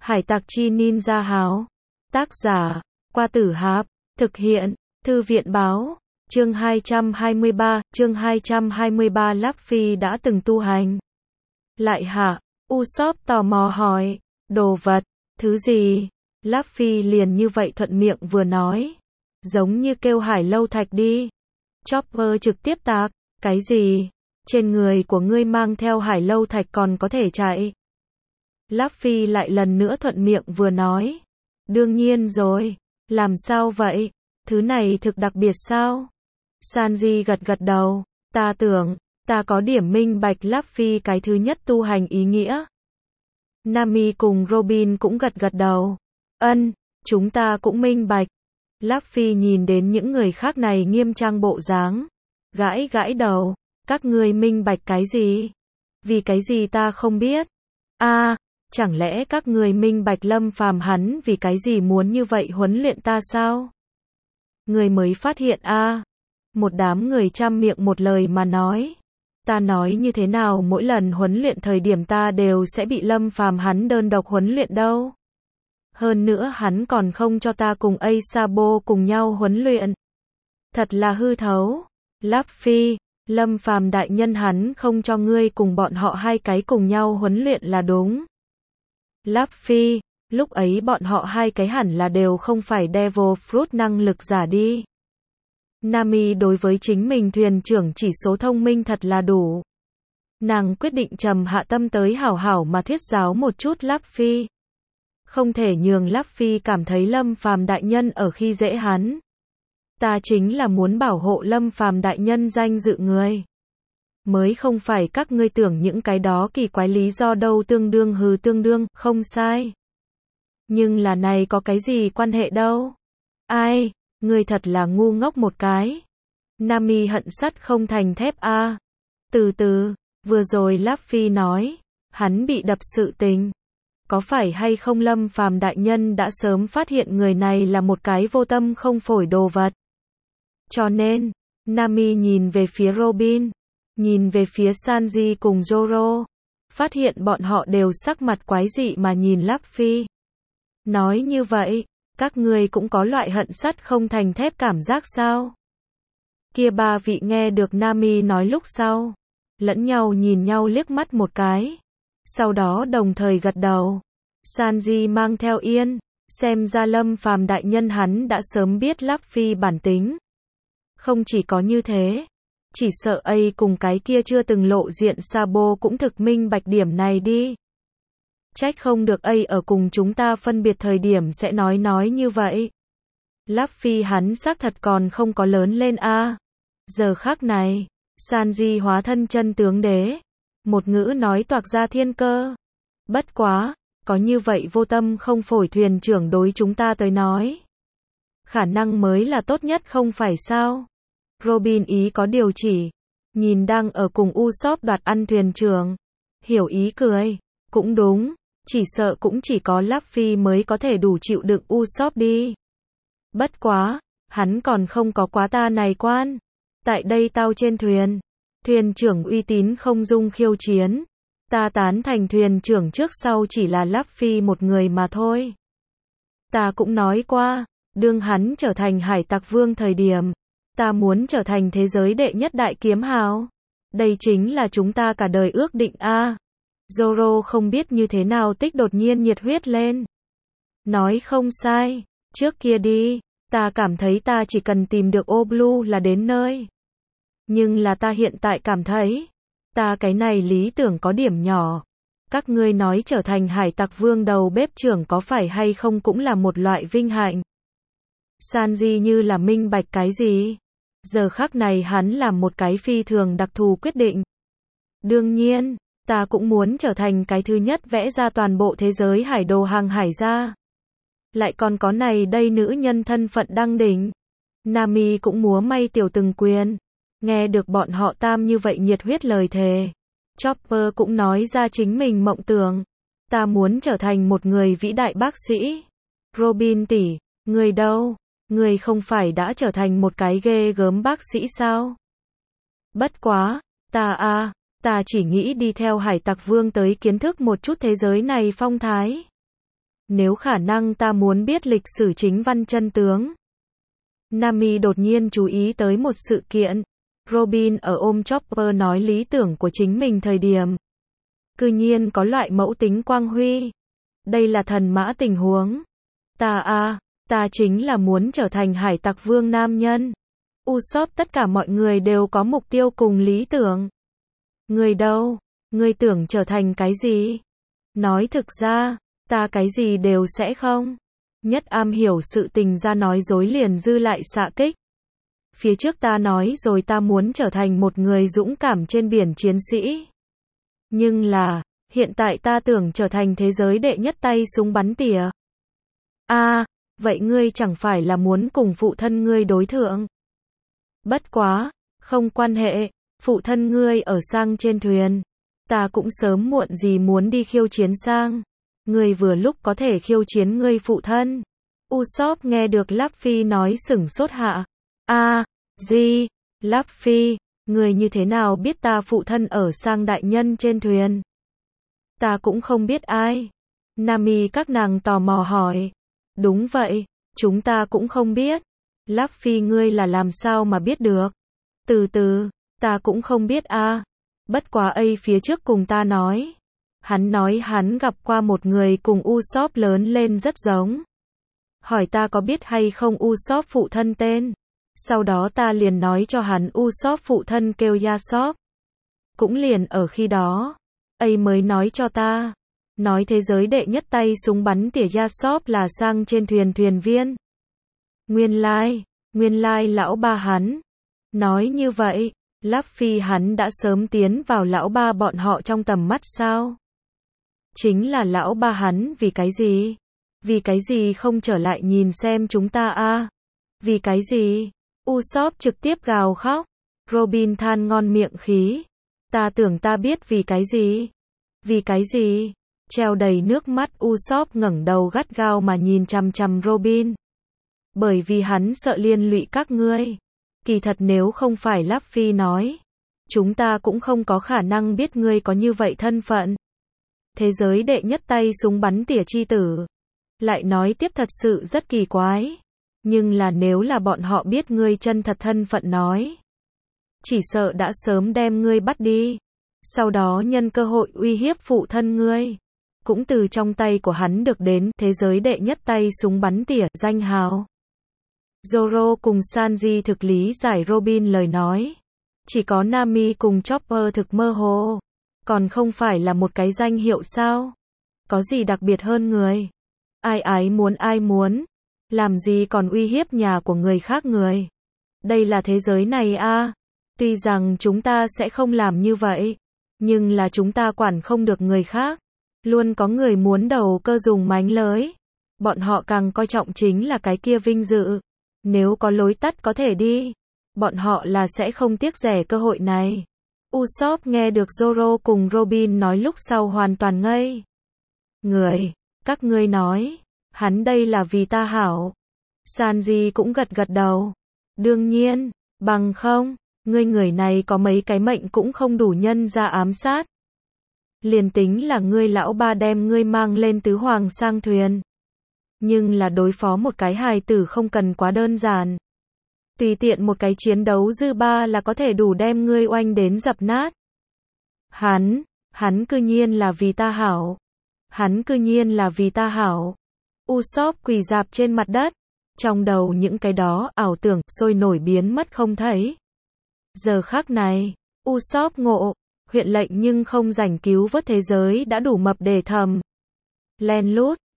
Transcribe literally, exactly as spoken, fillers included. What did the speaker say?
Hải tặc chi ninja háo. Tác giả, Qua Tử Háp. Thực hiện, Thư viện báo. Chương hai trăm hai mươi ba, chương hai trăm hai mươi ba Luffy đã từng tu hành. Lại hả? Usopp tò mò hỏi. Đồ vật, thứ gì? Luffy liền như vậy thuận miệng vừa nói. Giống như kêu Hải Lâu Thạch đi. Chopper trực tiếp tạc. Cái gì? Trên người của ngươi mang theo Hải Lâu Thạch còn có thể chạy. Luffy lại lần nữa thuận miệng vừa nói. Đương nhiên rồi. Làm sao vậy? Thứ này thực đặc biệt sao? Sanji gật gật đầu. Ta tưởng, ta có điểm minh bạch Luffy cái thứ nhất tu hành ý nghĩa. Nami cùng Robin cũng gật gật đầu. Ân, chúng ta cũng minh bạch. Luffy nhìn đến những người khác này nghiêm trang bộ dáng. Gãi gãi đầu. Các ngươi minh bạch cái gì? Vì cái gì ta không biết? A, à, chẳng lẽ các ngươi minh bạch Lâm Phàm hắn vì cái gì muốn như vậy huấn luyện ta sao? Người mới phát hiện a. À. Một đám người trăm miệng một lời mà nói. Ta nói như thế nào mỗi lần huấn luyện thời điểm ta đều sẽ bị Lâm Phàm hắn đơn độc huấn luyện đâu. Hơn nữa hắn còn không cho ta cùng Asabo cùng nhau huấn luyện. Thật là hư thấu. Luffy, Lâm Phàm đại nhân hắn không cho ngươi cùng bọn họ hai cái cùng nhau huấn luyện là đúng. Luffy, lúc ấy bọn họ hai cái hẳn là đều không phải Devil Fruit năng lực giả đi. Nami đối với chính mình thuyền trưởng chỉ số thông minh thật là đủ. Nàng quyết định trầm hạ tâm tới hảo hảo mà thuyết giáo một chút Luffy. Không thể nhường Luffy cảm thấy Lâm Phàm đại nhân ở khi dễ hắn. Ta chính là muốn bảo hộ Lâm Phàm đại nhân danh dự người. Mới không phải các ngươi tưởng những cái đó kỳ quái lý do đâu tương đương hừ tương đương, không sai. Nhưng là này có cái gì quan hệ đâu. Ai, ngươi thật là ngu ngốc một cái. Nami hận sắt không thành thép a. À. Từ từ, vừa rồi Luffy nói, hắn bị đập sự tình. Có phải hay không Lâm Phàm đại nhân đã sớm phát hiện người này là một cái vô tâm không phổi đồ vật. Cho nên, Nami nhìn về phía Robin, nhìn về phía Sanji cùng Zoro, phát hiện bọn họ đều sắc mặt quái dị mà nhìn Luffy. Nói như vậy, các ngươi cũng có loại hận sắt không thành thép cảm giác sao? Kia ba vị nghe được Nami nói lúc sau, lẫn nhau nhìn nhau liếc mắt một cái, sau đó đồng thời gật đầu. Sanji mang theo yên, xem ra Lâm Phàm đại nhân hắn đã sớm biết Luffy bản tính. Không chỉ có như thế, chỉ sợ A cùng cái kia chưa từng lộ diện Sabo cũng thực minh bạch điểm này đi. Trách không được A ở cùng chúng ta phân biệt thời điểm sẽ nói nói như vậy. Luffy hắn xác thật còn không có lớn lên a. À. Giờ khắc này, Sanji hóa thân chân tướng đế, một ngữ nói toạc ra thiên cơ. Bất quá, có như vậy vô tâm không phổi thuyền trưởng đối chúng ta tới nói. Khả năng mới là tốt nhất không phải sao? Robin ý có điều chỉ, nhìn đang ở cùng Usopp đoạt ăn thuyền trưởng. Hiểu ý cười, cũng đúng, chỉ sợ cũng chỉ có Luffy mới có thể đủ chịu đựng Usopp đi. Bất quá, hắn còn không có quá ta này quan. Tại đây tao trên thuyền, thuyền trưởng uy tín không dung khiêu chiến. Ta tán thành thuyền trưởng trước sau chỉ là Luffy một người mà thôi. Ta cũng nói qua, đương hắn trở thành hải tặc vương thời điểm, ta muốn trở thành thế giới đệ nhất đại kiếm hào. Đây chính là chúng ta cả đời ước định a. À. Zoro không biết như thế nào tích đột nhiên nhiệt huyết lên. Nói không sai, trước kia đi, ta cảm thấy ta chỉ cần tìm được ô blue là đến nơi. Nhưng là ta hiện tại cảm thấy, ta cái này lý tưởng có điểm nhỏ. Các ngươi nói trở thành hải tặc vương đầu bếp trưởng có phải hay không cũng là một loại vinh hạnh. Sanji như là minh bạch cái gì? Giờ khắc này hắn làm một cái phi thường đặc thù quyết định. Đương nhiên, ta cũng muốn trở thành cái thứ nhất vẽ ra toàn bộ thế giới hải đồ hàng hải ra. Lại còn có này đây nữ nhân thân phận đăng đỉnh. Nami cũng múa may tiểu từng quyền. Nghe được bọn họ tam như vậy nhiệt huyết lời thề. Chopper cũng nói ra chính mình mộng tưởng. Ta muốn trở thành một người vĩ đại bác sĩ. Robin tỷ, người đâu? Người không phải đã trở thành một cái ghê gớm bác sĩ sao? Bất quá, ta a, à, ta chỉ nghĩ đi theo hải tặc vương tới kiến thức một chút thế giới này phong thái. Nếu khả năng ta muốn biết lịch sử chính văn chân tướng. Nami đột nhiên chú ý tới một sự kiện. Robin ở ôm Chopper nói lý tưởng của chính mình thời điểm. Cư nhiên có loại mẫu tính quang huy. Đây là thần mã tình huống. Ta a, ta chính là muốn trở thành hải tặc vương nam nhân. Usopp tất cả mọi người đều có mục tiêu cùng lý tưởng. Người đâu? Ngươi tưởng trở thành cái gì? Nói thực ra, ta cái gì đều sẽ không. Nhất am hiểu sự tình ra nói dối liền dư lại xạ kích. Phía trước ta nói rồi ta muốn trở thành một người dũng cảm trên biển chiến sĩ. Nhưng là, hiện tại ta tưởng trở thành thế giới đệ nhất tay súng bắn tỉa. A, à, vậy ngươi chẳng phải là muốn cùng phụ thân ngươi đối thượng? Bất quá, không quan hệ, phụ thân ngươi ở sang trên thuyền. Ta cũng sớm muộn gì muốn đi khiêu chiến sang. Ngươi vừa lúc có thể khiêu chiến ngươi phụ thân. Usopp nghe được Luffy nói sửng sốt hạ. A, à, gì? Luffy, ngươi như thế nào biết ta phụ thân ở sang đại nhân trên thuyền? Ta cũng không biết ai. Nami các nàng tò mò hỏi. Đúng vậy, chúng ta cũng không biết. Luffy ngươi là làm sao mà biết được? Từ từ, ta cũng không biết a. À. Bất quá ấy phía trước cùng ta nói. Hắn nói hắn gặp qua một người cùng Usopp lớn lên rất giống. Hỏi ta có biết hay không Usopp phụ thân tên. Sau đó ta liền nói cho hắn Usopp phụ thân kêu Yasop. Cũng liền ở khi đó, ấy mới nói cho ta. Nói thế giới đệ nhất tay súng bắn tỉa Yasop là sang trên thuyền thuyền viên. Nguyên lai, nguyên lai lão ba hắn. Nói như vậy, Luffy hắn đã sớm tiến vào lão ba bọn họ trong tầm mắt sao? Chính là lão ba hắn vì cái gì? Vì cái gì không trở lại nhìn xem chúng ta a? À? Vì cái gì? Usopp trực tiếp gào khóc. Robin than ngon miệng khí. Ta tưởng ta biết vì cái gì? Vì cái gì? Treo đầy nước mắt Usopp ngẩng đầu gắt gao mà nhìn chằm chằm Robin. Bởi vì hắn sợ liên lụy các ngươi. Kỳ thật nếu không phải Luffy nói, chúng ta cũng không có khả năng biết ngươi có như vậy thân phận. Thế giới đệ nhất tay súng bắn tỉa chi tử. Lại nói tiếp thật sự rất kỳ quái. Nhưng là nếu là bọn họ biết ngươi chân thật thân phận nói, chỉ sợ đã sớm đem ngươi bắt đi. Sau đó nhân cơ hội uy hiếp phụ thân ngươi. Cũng từ trong tay của hắn được đến thế giới đệ nhất tay súng bắn tỉa danh hào. Zoro cùng Sanji thực lý giải Robin lời nói. Chỉ có Nami cùng Chopper thực mơ hồ. Còn không phải là một cái danh hiệu sao? Có gì đặc biệt hơn người? Ai ái muốn ai muốn? Làm gì còn uy hiếp nhà của người khác người? Đây là thế giới này a. À. Tuy rằng chúng ta sẽ không làm như vậy. Nhưng là chúng ta quản không được người khác. Luôn có người muốn đầu cơ dùng mánh lới. Bọn họ càng coi trọng chính là cái kia vinh dự. Nếu có lối tắt có thể đi, bọn họ là sẽ không tiếc rẻ cơ hội này. Usopp nghe được Zoro cùng Robin nói lúc sau hoàn toàn ngây. Người, các ngươi nói, hắn đây là vì ta hảo. Sanji cũng gật gật đầu. Đương nhiên, bằng không, ngươi người này có mấy cái mệnh cũng không đủ nhân ra ám sát. Liền tính là ngươi lão ba đem ngươi mang lên tứ hoàng sang thuyền. Nhưng là đối phó một cái hài tử không cần quá đơn giản. Tùy tiện một cái chiến đấu dư ba là có thể đủ đem ngươi oanh đến dập nát. Hắn, hắn cư nhiên là vì ta hảo. Hắn cư nhiên là vì ta hảo. Usopp quỳ dạp trên mặt đất. Trong đầu những cái đó ảo tưởng sôi nổi biến mất không thấy. Giờ khắc này, Usopp ngộ, huyện lệnh nhưng không rảnh cứu vớt thế giới đã đủ mập để thầm. Len lút.